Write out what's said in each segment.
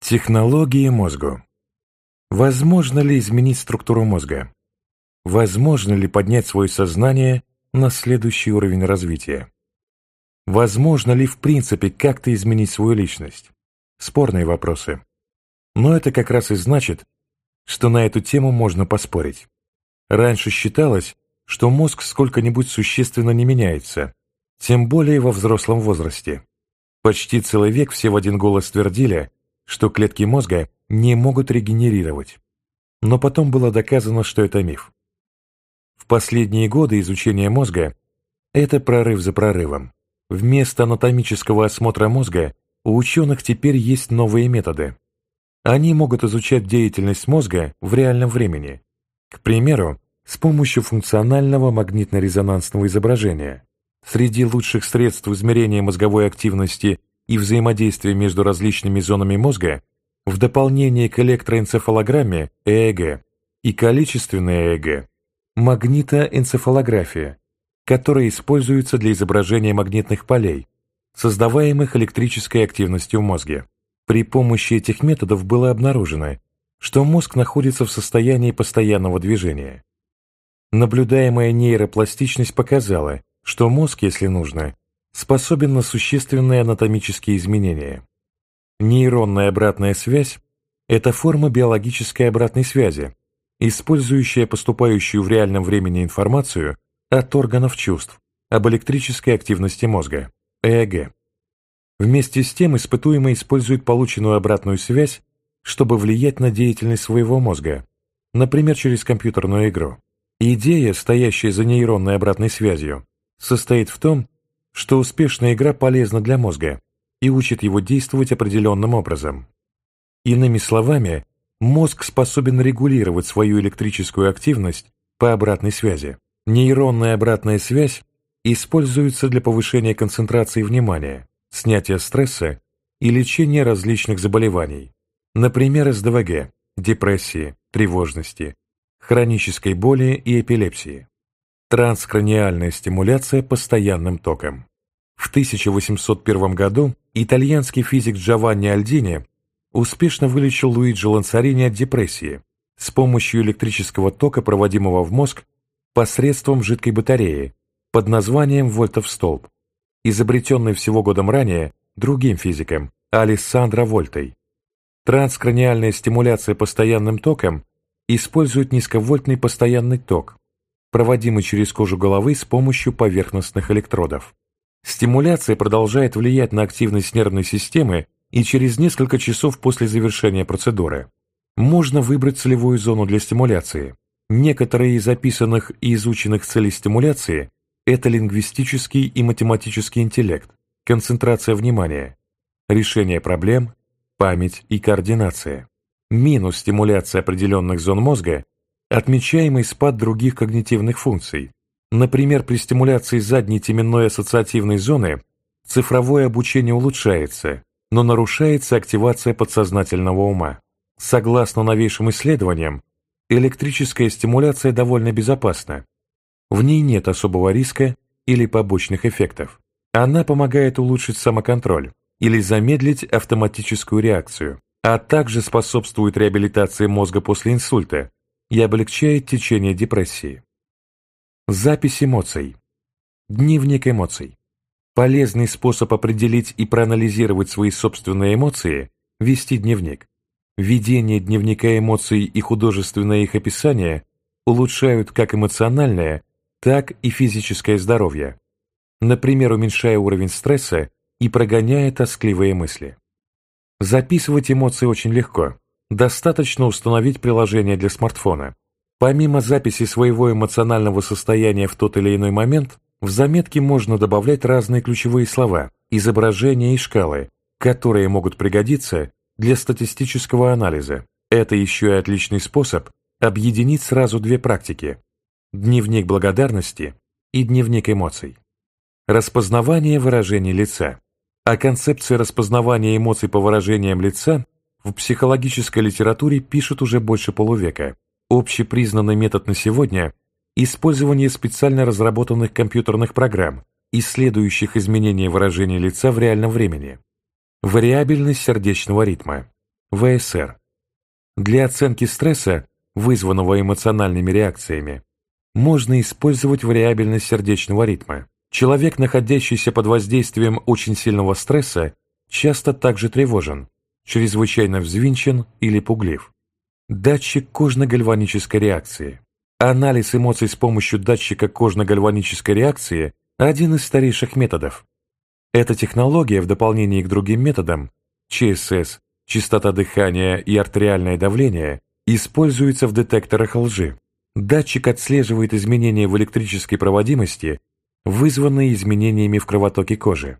Технологии мозга. Возможно ли изменить структуру мозга? Возможно ли поднять свое сознание на следующий уровень развития? Возможно ли в принципе как-то изменить свою личность? Спорные вопросы. Но это как раз и значит, что на эту тему можно поспорить. Раньше считалось, что мозг сколько-нибудь существенно не меняется, тем более во взрослом возрасте. Почти целый век все в один голос твердили, что клетки мозга не могут регенерировать. Но потом было доказано, что это миф. В последние годы изучения мозга – это прорыв за прорывом. Вместо анатомического осмотра мозга у ученых теперь есть новые методы. Они могут изучать деятельность мозга в реальном времени. К примеру, с помощью функционального магнитно-резонансного изображения. Среди лучших средств измерения мозговой активности и взаимодействия между различными зонами мозга в дополнение к электроэнцефалограмме ЭЭГ и количественной ЭЭГ магнитоэнцефалография, которая используется для изображения магнитных полей, создаваемых электрической активностью в мозге. При помощи этих методов было обнаружено, что мозг находится в состоянии постоянного движения. Наблюдаемая нейропластичность показала, что мозг, если нужно, способен на существенные анатомические изменения. Нейронная обратная связь – это форма биологической обратной связи, использующая поступающую в реальном времени информацию от органов чувств об электрической активности мозга, ЭЭГ. Вместе с тем испытуемый использует полученную обратную связь, чтобы влиять на деятельность своего мозга, например, через компьютерную игру. Идея, стоящая за нейронной обратной связью, состоит в том, что успешная игра полезна для мозга и учит его действовать определенным образом. Иными словами, мозг способен регулировать свою электрическую активность по обратной связи. Нейронная обратная связь используется для повышения концентрации внимания, снятия стресса и лечения различных заболеваний, например, СДВГ, депрессии, тревожности, хронической боли и эпилепсии. Транскраниальная стимуляция постоянным током. В 1801 году итальянский физик Джованни Альдини успешно вылечил Луиджи Лансарини от депрессии с помощью электрического тока, проводимого в мозг посредством жидкой батареи под названием вольтов столб, изобретенный всего годом ранее другим физиком Алессандро Вольтой. Транскраниальная стимуляция постоянным током использует низковольтный постоянный ток, проводимый через кожу головы с помощью поверхностных электродов. Стимуляция продолжает влиять на активность нервной системы и через несколько часов после завершения процедуры. Можно выбрать целевую зону для стимуляции. Некоторые из описанных и изученных целей стимуляции – это лингвистический и математический интеллект, концентрация внимания, решение проблем, память и координация. Минус стимуляции определенных зон мозга – отмечаемый спад других когнитивных функций. Например, при стимуляции задней теменной ассоциативной зоны цифровое обучение улучшается, но нарушается активация подсознательного ума. Согласно новейшим исследованиям, электрическая стимуляция довольно безопасна. В ней нет особого риска или побочных эффектов. Она помогает улучшить самоконтроль или замедлить автоматическую реакцию, а также способствует реабилитации мозга после инсульта и облегчает течение депрессии. Запись эмоций. Дневник эмоций. Полезный способ определить и проанализировать свои собственные эмоции – вести дневник. Ведение дневника эмоций и художественное их описание улучшают как эмоциональное, так и физическое здоровье, например, уменьшая уровень стресса и прогоняя тоскливые мысли. Записывать эмоции очень легко. Достаточно установить приложение для смартфона. Помимо записи своего эмоционального состояния в тот или иной момент, в заметки можно добавлять разные ключевые слова, изображения и шкалы, которые могут пригодиться для статистического анализа. Это еще и отличный способ объединить сразу две практики – дневник благодарности и дневник эмоций. Распознавание выражений лица. О концепции распознавания эмоций по выражениям лица в психологической литературе пишут уже больше полувека. Общепризнанный метод на сегодня – использование специально разработанных компьютерных программ, исследующих изменения выражения лица в реальном времени. Вариабельность сердечного ритма. ВСР. Для оценки стресса, вызванного эмоциональными реакциями, можно использовать вариабельность сердечного ритма. Человек, находящийся под воздействием очень сильного стресса, часто также тревожен, чрезвычайно взвинчен или пуглив. Датчик кожно-гальванической реакции. Анализ эмоций с помощью датчика кожно-гальванической реакции – один из старейших методов. Эта технология, в дополнение к другим методам ЧСС, частота дыхания и артериальное давление, используется в детекторах лжи. Датчик отслеживает изменения в электрической проводимости, вызванные изменениями в кровотоке кожи.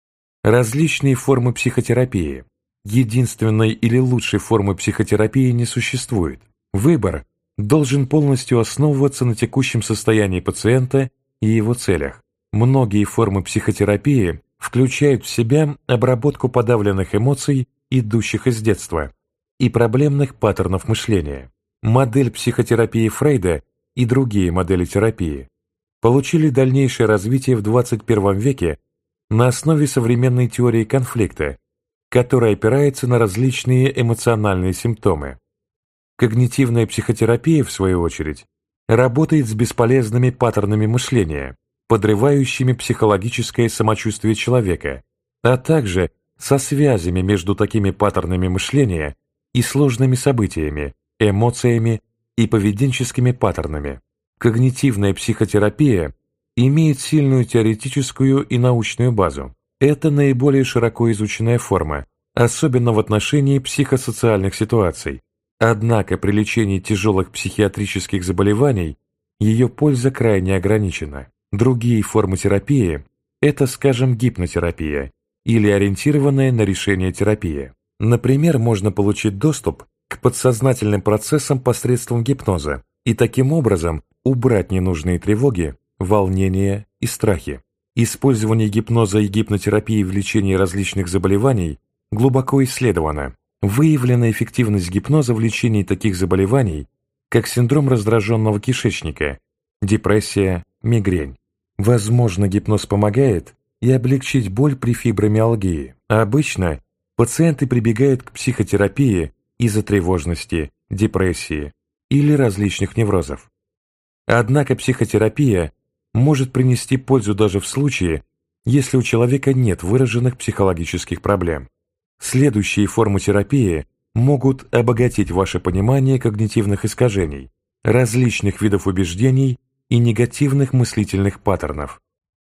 Различные формы психотерапии. Единственной или лучшей формы психотерапии не существует. Выбор должен полностью основываться на текущем состоянии пациента и его целях. Многие формы психотерапии включают в себя обработку подавленных эмоций, идущих из детства, и проблемных паттернов мышления. Модель психотерапии Фрейда и другие модели терапии получили дальнейшее развитие в 21 веке на основе современной теории конфликта, которая опирается на различные эмоциональные симптомы. Когнитивная психотерапия, в свою очередь, работает с бесполезными паттернами мышления, подрывающими психологическое самочувствие человека, а также со связями между такими паттернами мышления и сложными событиями, эмоциями и поведенческими паттернами. Когнитивная психотерапия имеет сильную теоретическую и научную базу. Это наиболее широко изученная форма, особенно в отношении психосоциальных ситуаций. Однако при лечении тяжелых психиатрических заболеваний ее польза крайне ограничена. Другие формы терапии – это, скажем, гипнотерапия или ориентированная на решение терапия. Например, можно получить доступ к подсознательным процессам посредством гипноза и таким образом убрать ненужные тревоги, волнения и страхи. Использование гипноза и гипнотерапии в лечении различных заболеваний глубоко исследовано. Выявлена эффективность гипноза в лечении таких заболеваний, как синдром раздраженного кишечника, депрессия, мигрень. Возможно, гипноз помогает и облегчить боль при фибромиалгии. Обычно пациенты прибегают к психотерапии из-за тревожности, депрессии или различных неврозов. Однако психотерапия может принести пользу даже в случае, если у человека нет выраженных психологических проблем. Следующие формы терапии могут обогатить ваше понимание когнитивных искажений, различных видов убеждений и негативных мыслительных паттернов.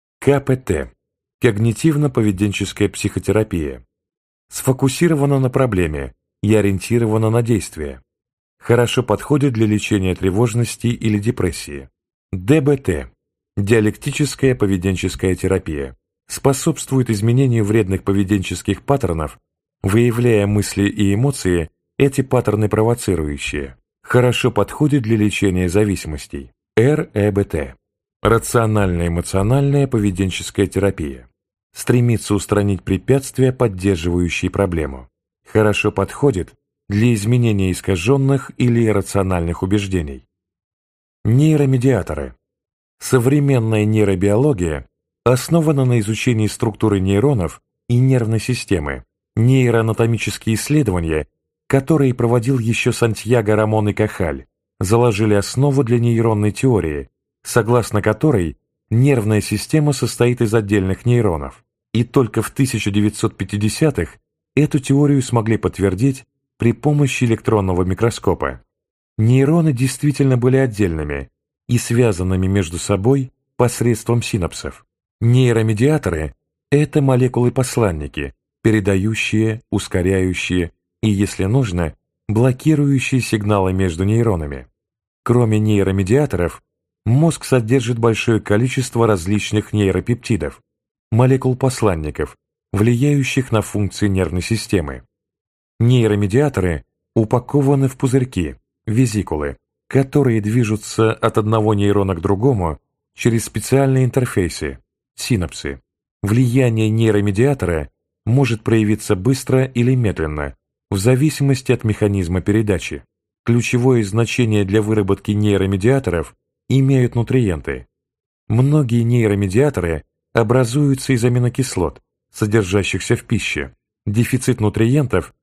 КПТ – когнитивно-поведенческая психотерапия. Сфокусирована на проблеме и ориентирована на действие. Хорошо подходит для лечения тревожности или депрессии. ДБТ – диалектическая поведенческая терапия. Способствует изменению вредных поведенческих паттернов, выявляя мысли и эмоции, эти паттерны провоцирующие. Хорошо подходит для лечения зависимостей. РЭБТ – рационально-эмоциональная поведенческая терапия. Стремится устранить препятствия, поддерживающие проблему. Хорошо подходит для изменения искаженных или иррациональных убеждений. Нейромедиаторы. Современная нейробиология основана на изучении структуры нейронов и нервной системы. Нейроанатомические исследования, которые проводил еще Сантьяго Рамон и Кахаль, заложили основу для нейронной теории, согласно которой нервная система состоит из отдельных нейронов. И только в 1950-х эту теорию смогли подтвердить при помощи электронного микроскопа. Нейроны действительно были отдельными и связанными между собой посредством синапсов. Нейромедиаторы – это молекулы-посланники, передающие, ускоряющие и, если нужно, блокирующие сигналы между нейронами. Кроме нейромедиаторов, мозг содержит большое количество различных нейропептидов, молекул-посланников, влияющих на функции нервной системы. Нейромедиаторы упакованы в пузырьки, везикулы, которые движутся от одного нейрона к другому через специальные интерфейсы, синапсы. Влияние нейромедиатора может проявиться быстро или медленно, в зависимости от механизма передачи. Ключевое значение для выработки нейромедиаторов имеют нутриенты. Многие нейромедиаторы образуются из аминокислот, содержащихся в пище. Дефицит нутриентов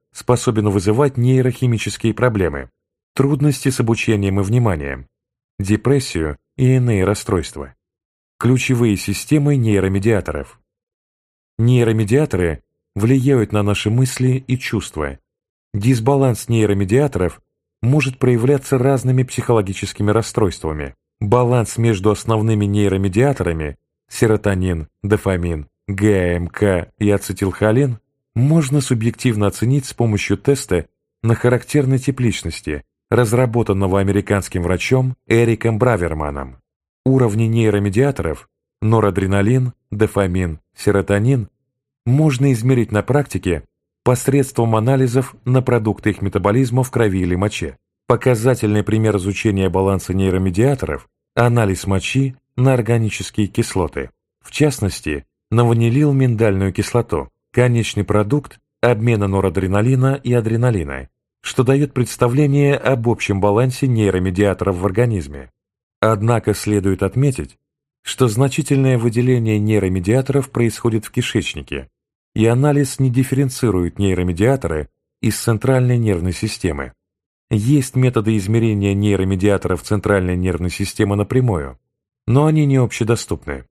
способен вызывать нейрохимические проблемы, трудности с обучением и вниманием, депрессию и иные расстройства. Ключевые системы нейромедиаторов. Нейромедиаторы влияют на наши мысли и чувства. Дисбаланс нейромедиаторов может проявляться разными психологическими расстройствами. Баланс между основными нейромедиаторами серотонин, дофамин, ГАМК и ацетилхолин можно субъективно оценить с помощью теста на характерный тип личности, разработанного американским врачом Эриком Браверманом. Уровни нейромедиаторов норадреналин, дофамин, серотонин можно измерить на практике посредством анализов на продукты их метаболизма в крови или моче. Показательный пример изучения баланса нейромедиаторов – анализ мочи на органические кислоты, в частности, на ванилилминдальную кислоту, конечный продукт обмена норадреналина и адреналина, что дает представление об общем балансе нейромедиаторов в организме. Однако следует отметить, что значительное выделение нейромедиаторов происходит в кишечнике, и анализ не дифференцирует нейромедиаторы из центральной нервной системы. Есть методы измерения нейромедиаторов центральной нервной системы напрямую, но они не общедоступны.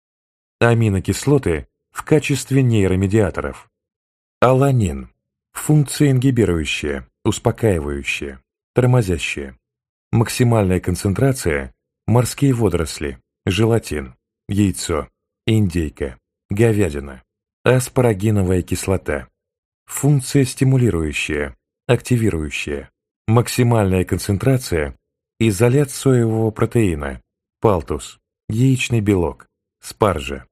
Аминокислоты в качестве нейромедиаторов. Аланин – функция ингибирующая, успокаивающая, тормозящая. Максимальная концентрация – морские водоросли, желатин, яйцо, индейка, говядина. Аспарагиновая кислота. Функция стимулирующая, активирующая. Максимальная концентрация – изолят соевого протеина, палтус, яичный белок, спаржа.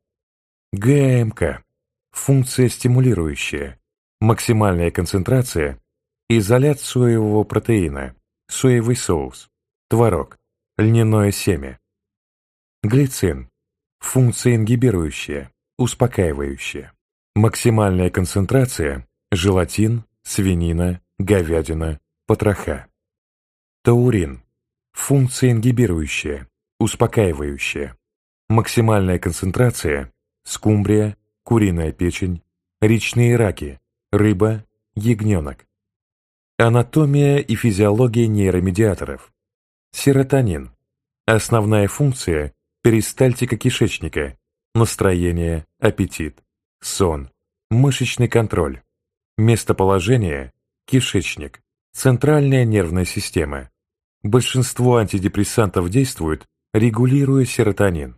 ГАМК. Функция стимулирующая. Максимальная концентрация – изолят соевого протеина, соевый соус, творог, льняное семя. Глицин. Функция ингибирующая, успокаивающая. Максимальная концентрация – желатин, свинина, говядина, потроха. Таурин. Функция ингибирующая, успокаивающая. Максимальная концентрация – скумбрия, куриная печень, речные раки, рыба, ягненок. Анатомия и физиология нейромедиаторов. Серотонин. Основная функция – перистальтика кишечника, настроение, аппетит, сон, мышечный контроль. Местоположение – кишечник, центральная нервная система. Большинство антидепрессантов действуют, регулируя серотонин.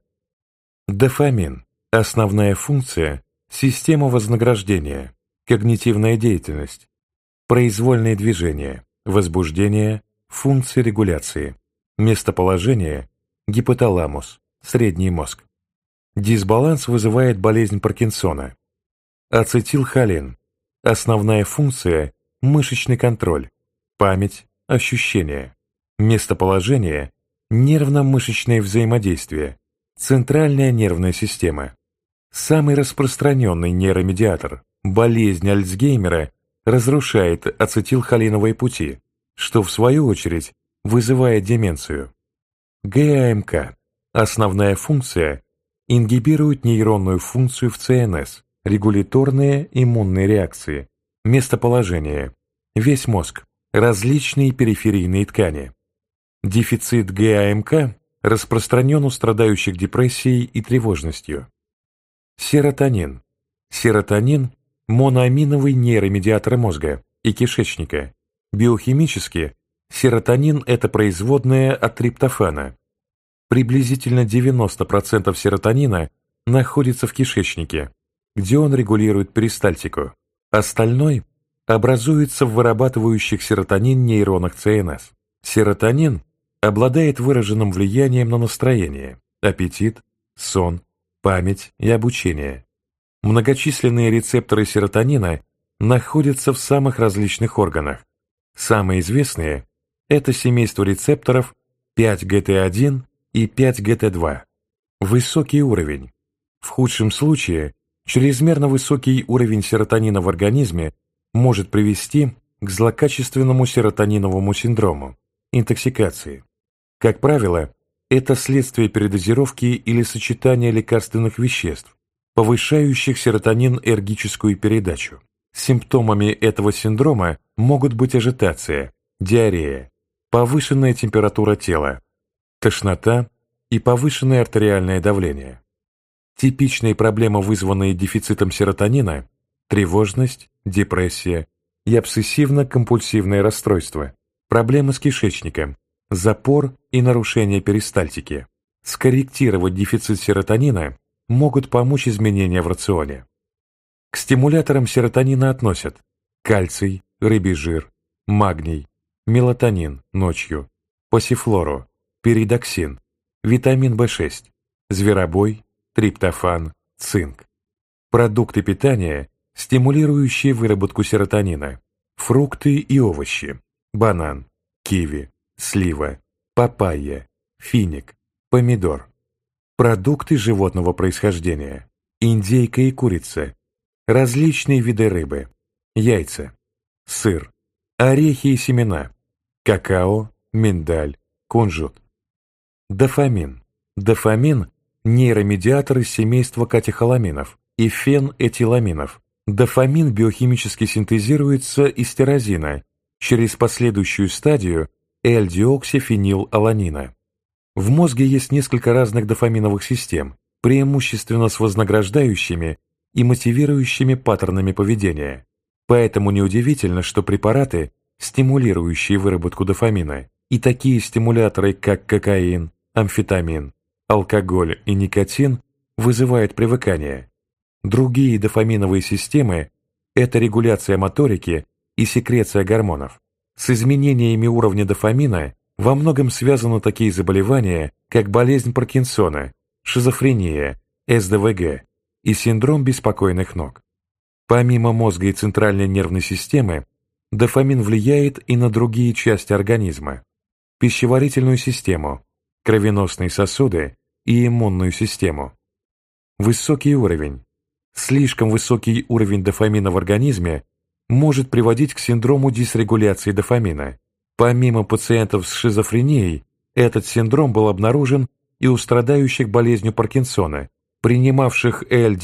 Дофамин. Основная функция – система вознаграждения, когнитивная деятельность, произвольные движения, возбуждение, функции регуляции. Местоположение – гипоталамус, средний мозг. Дисбаланс вызывает болезнь Паркинсона. Ацетилхолин. Основная функция – мышечный контроль, память, ощущения. Местоположение – нервно-мышечное взаимодействие, центральная нервная система. Самый распространенный нейромедиатор – болезнь Альцгеймера разрушает ацетилхолиновые пути, что в свою очередь вызывает деменцию. ГАМК. Основная функция – ингибирует нейронную функцию в ЦНС, регуляторные иммунные реакции. Местоположение – весь мозг, различные периферийные ткани. Дефицит ГАМК распространен у страдающих депрессией и тревожностью. Серотонин. Серотонин – моноаминовый нейромедиатор мозга и кишечника. Биохимически серотонин – это производная от триптофана. Приблизительно 90% серотонина находится в кишечнике, где он регулирует перистальтику. Остальной образуется в вырабатывающих серотонин нейронах ЦНС. Серотонин обладает выраженным влиянием на настроение, аппетит, сон, память и обучение. Многочисленные рецепторы серотонина находятся в самых различных органах. Самые известные – это семейство рецепторов 5-ГТ1 и 5-ГТ2. Высокий уровень. В худшем случае, чрезмерно высокий уровень серотонина в организме может привести к злокачественному серотониновому синдрому, интоксикации. Как правило, это следствие передозировки или сочетания лекарственных веществ, повышающих серотонин-эргическую передачу. Симптомами этого синдрома могут быть ажитация, диарея, повышенная температура тела, тошнота и повышенное артериальное давление. Типичные проблемы, вызванные дефицитом серотонина – тревожность, депрессия и обсессивно-компульсивное расстройство, проблемы с кишечником, запор и нарушение перистальтики. Скорректировать дефицит серотонина могут помочь изменения в рационе. К стимуляторам серотонина относят кальций, рыбий жир, магний, мелатонин ночью, пассифлору, перидоксин, витамин В6, зверобой, триптофан, цинк. Продукты питания, стимулирующие выработку серотонина, фрукты и овощи, банан, киви, слива, папайя, финик, помидор. Продукты животного происхождения, индейка и курица, различные виды рыбы, яйца, сыр, орехи и семена, какао, миндаль, кунжут. Дофамин. Дофамин – нейромедиатор из семейства катехоламинов и фенэтиламинов. Дофамин биохимически синтезируется из тирозина через последующую стадию L-диоксифенилаланина. В мозге есть несколько разных дофаминовых систем, преимущественно с вознаграждающими и мотивирующими паттернами поведения. Поэтому неудивительно, что препараты, стимулирующие выработку дофамина, и такие стимуляторы, как кокаин, амфетамин, алкоголь и никотин, вызывают привыкание. Другие дофаминовые системы – это регуляция моторики и секреция гормонов. С изменениями уровня дофамина во многом связаны такие заболевания, как болезнь Паркинсона, шизофрения, СДВГ и синдром беспокойных ног. Помимо мозга и центральной нервной системы, дофамин влияет и на другие части организма – пищеварительную систему, кровеносные сосуды и иммунную систему. Высокий уровень. Слишком высокий уровень дофамина в организме может приводить к синдрому дисрегуляции дофамина. Помимо пациентов с шизофренией, этот синдром был обнаружен и у страдающих болезнью Паркинсона, принимавших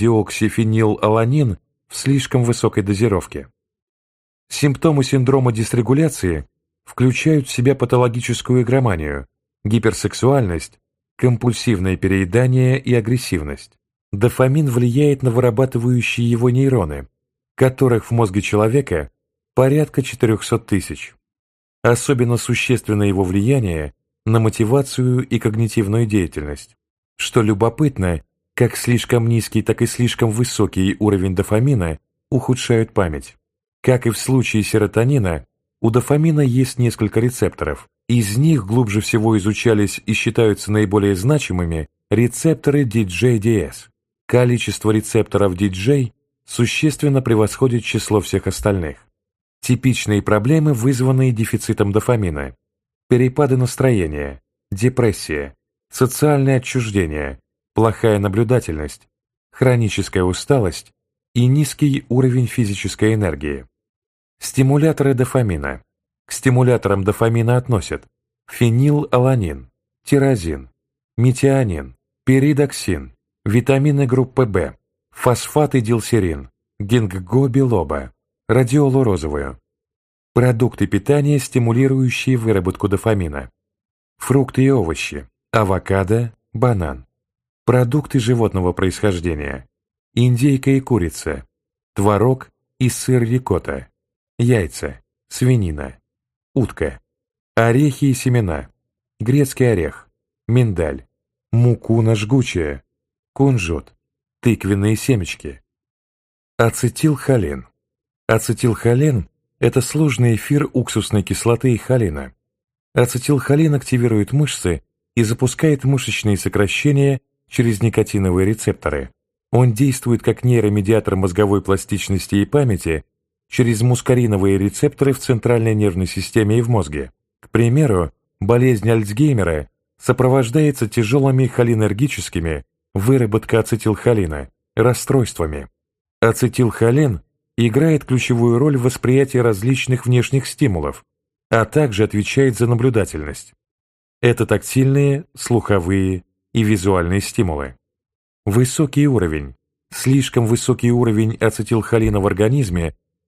L-диоксифенилаланин в слишком высокой дозировке. Симптомы синдрома дисрегуляции включают в себя патологическую игроманию, гиперсексуальность, компульсивное переедание и агрессивность. Дофамин влияет на вырабатывающие его нейроны, которых в мозге человека порядка 400 тысяч. Особенно существенно его влияние на мотивацию и когнитивную деятельность. Что любопытно, как слишком низкий, так и слишком высокий уровень дофамина ухудшают память. Как и в случае серотонина, у дофамина есть несколько рецепторов. Из них глубже всего изучались и считаются наиболее значимыми рецепторы DJ-DS. Количество рецепторов DJ существенно превосходит число всех остальных. Типичные проблемы, вызванные дефицитом дофамина: перепады настроения, депрессия, социальное отчуждение, плохая наблюдательность, хроническая усталость и низкий уровень физической энергии. Стимуляторы дофамина. К стимуляторам дофамина относят фенилаланин, тирозин, метионин, перидоксин, витамины группы В, фосфатидилсерин, гингго-билоба, радиолу розовую. Продукты питания, стимулирующие выработку дофамина. Фрукты и овощи, авокадо, банан. Продукты животного происхождения, индейка и курица, творог и сыр рикотта, яйца, свинина, утка, орехи и семена, грецкий орех, миндаль, мукуна жгучая, кунжут, тыквенные семечки. Ацетилхолин. Ацетилхолин – это сложный эфир уксусной кислоты и холина. Ацетилхолин активирует мышцы и запускает мышечные сокращения через никотиновые рецепторы. Он действует как нейромедиатор мозговой пластичности и памяти через мускариновые рецепторы в центральной нервной системе и в мозге. К примеру, болезнь Альцгеймера сопровождается тяжелыми холинергическими, выработка ацетилхолина, расстройствами. Ацетилхолин играет ключевую роль в восприятии различных внешних стимулов, а также отвечает за наблюдательность. Это тактильные, слуховые и визуальные стимулы. Высокий уровень. Слишком высокий уровень ацетилхолина в организме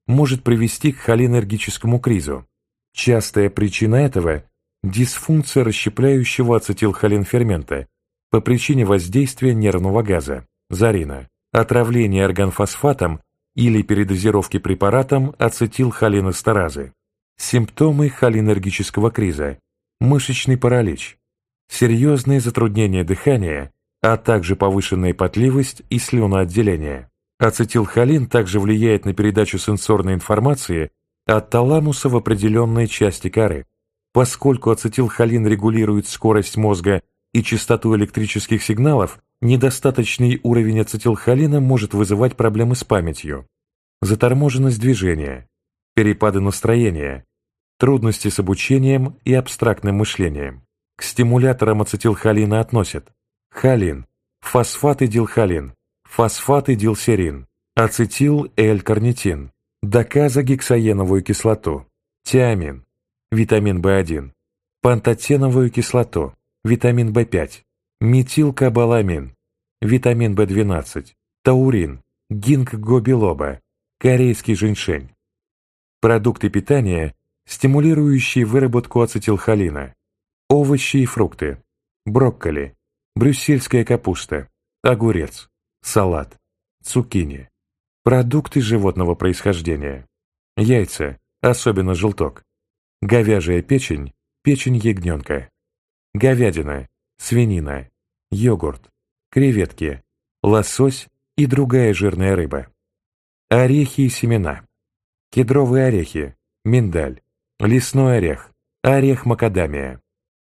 может привести к холинергическому кризу. Частая причина этого – дисфункция расщепляющего ацетилхолинфермента по причине воздействия нервного газа, зарина, отравления органфосфатом или передозировки препаратом ацетилхолинэстеразы. Симптомы холинергического криза – мышечный паралич, серьезные затруднения дыхания, а также повышенная потливость и слюноотделение. Ацетилхолин также влияет на передачу сенсорной информации от таламуса в определенные части коры. Поскольку ацетилхолин регулирует скорость мозга и частоту электрических сигналов, недостаточный уровень ацетилхолина может вызывать проблемы с памятью, заторможенность движения, перепады настроения, трудности с обучением и абстрактным мышлением. К стимуляторам ацетилхолина относят холин, фосфатидилхолин, фосфатидилсерин, ацетил-L-карнитин, доказогексаеновую кислоту, тиамин, витамин В1, пантотеновую кислоту, витамин В5, метилкобаламин, витамин В12, таурин, гинкго билоба, корейский женьшень. Продукты питания, стимулирующие выработку ацетилхолина, овощи и фрукты, брокколи, брюссельская капуста, огурец, салат, цукини. Продукты животного происхождения, яйца, особенно желток, говяжья печень, печень ягненка, говядина, свинина, йогурт, креветки, лосось и другая жирная рыба. Орехи и семена, кедровые орехи, миндаль, лесной орех, орех макадамия.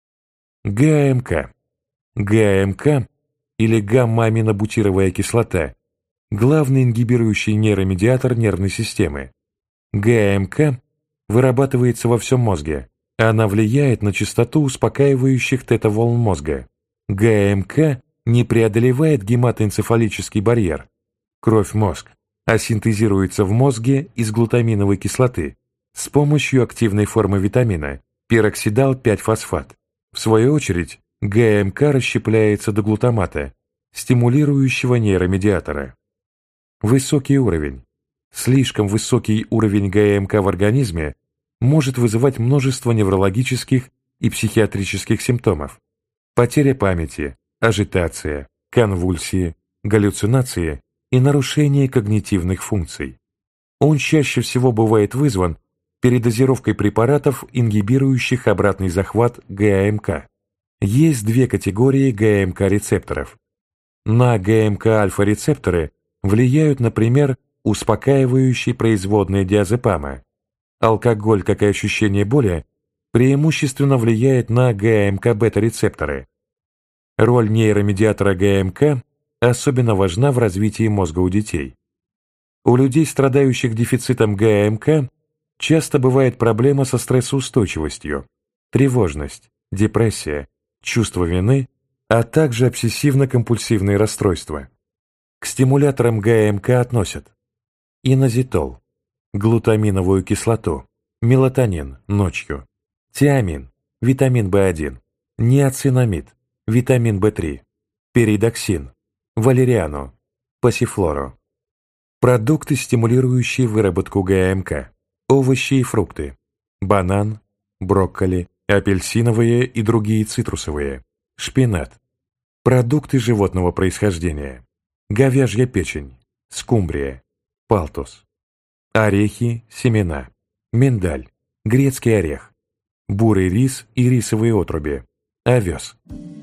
ГАМК. ГАМК или гамма-аминобутировая кислота – главный ингибирующий нейромедиатор нервной системы. ГАМК вырабатывается во всем мозге. Она влияет на частоту успокаивающих тета-волн мозга. ГАМК не преодолевает гематоэнцефалический барьер – кровь-мозг, а синтезируется в мозге из глутаминовой кислоты с помощью активной формы витамина – пироксидал-5-фосфат. В свою очередь, ГАМК расщепляется до глутамата, стимулирующего нейромедиатора. Высокий уровень. Слишком высокий уровень ГАМК в организме может вызывать множество неврологических и психиатрических симптомов. Потеря памяти, ажитация, конвульсии, галлюцинации и нарушение когнитивных функций. Он чаще всего бывает вызван передозировкой препаратов, ингибирующих обратный захват ГАМК. Есть две категории ГАМК-рецепторов. На ГАМК-альфа-рецепторы влияют, например, успокаивающие производные диазепама. Алкоголь, как и ощущение боли, преимущественно влияет на ГАМК-бета-рецепторы. Роль нейромедиатора ГАМК особенно важна в развитии мозга у детей. У людей, страдающих дефицитом ГАМК, часто бывает проблема со стрессоустойчивостью, тревожность, депрессия, чувство вины, а также обсессивно-компульсивные расстройства. К стимуляторам ГАМК относят инозитол, глутаминовую кислоту, мелатонин ночью, тиамин, витамин В1, ниацинамид, витамин В3, перидоксин, валериану, пассифлору. Продукты, стимулирующие выработку ГАМК, овощи и фрукты, банан, брокколи, апельсиновые и другие цитрусовые, шпинат. Продукты животного происхождения, говяжья печень, скумбрия, палтус. Орехи, семена, миндаль, грецкий орех, бурый рис и рисовые отруби, овес.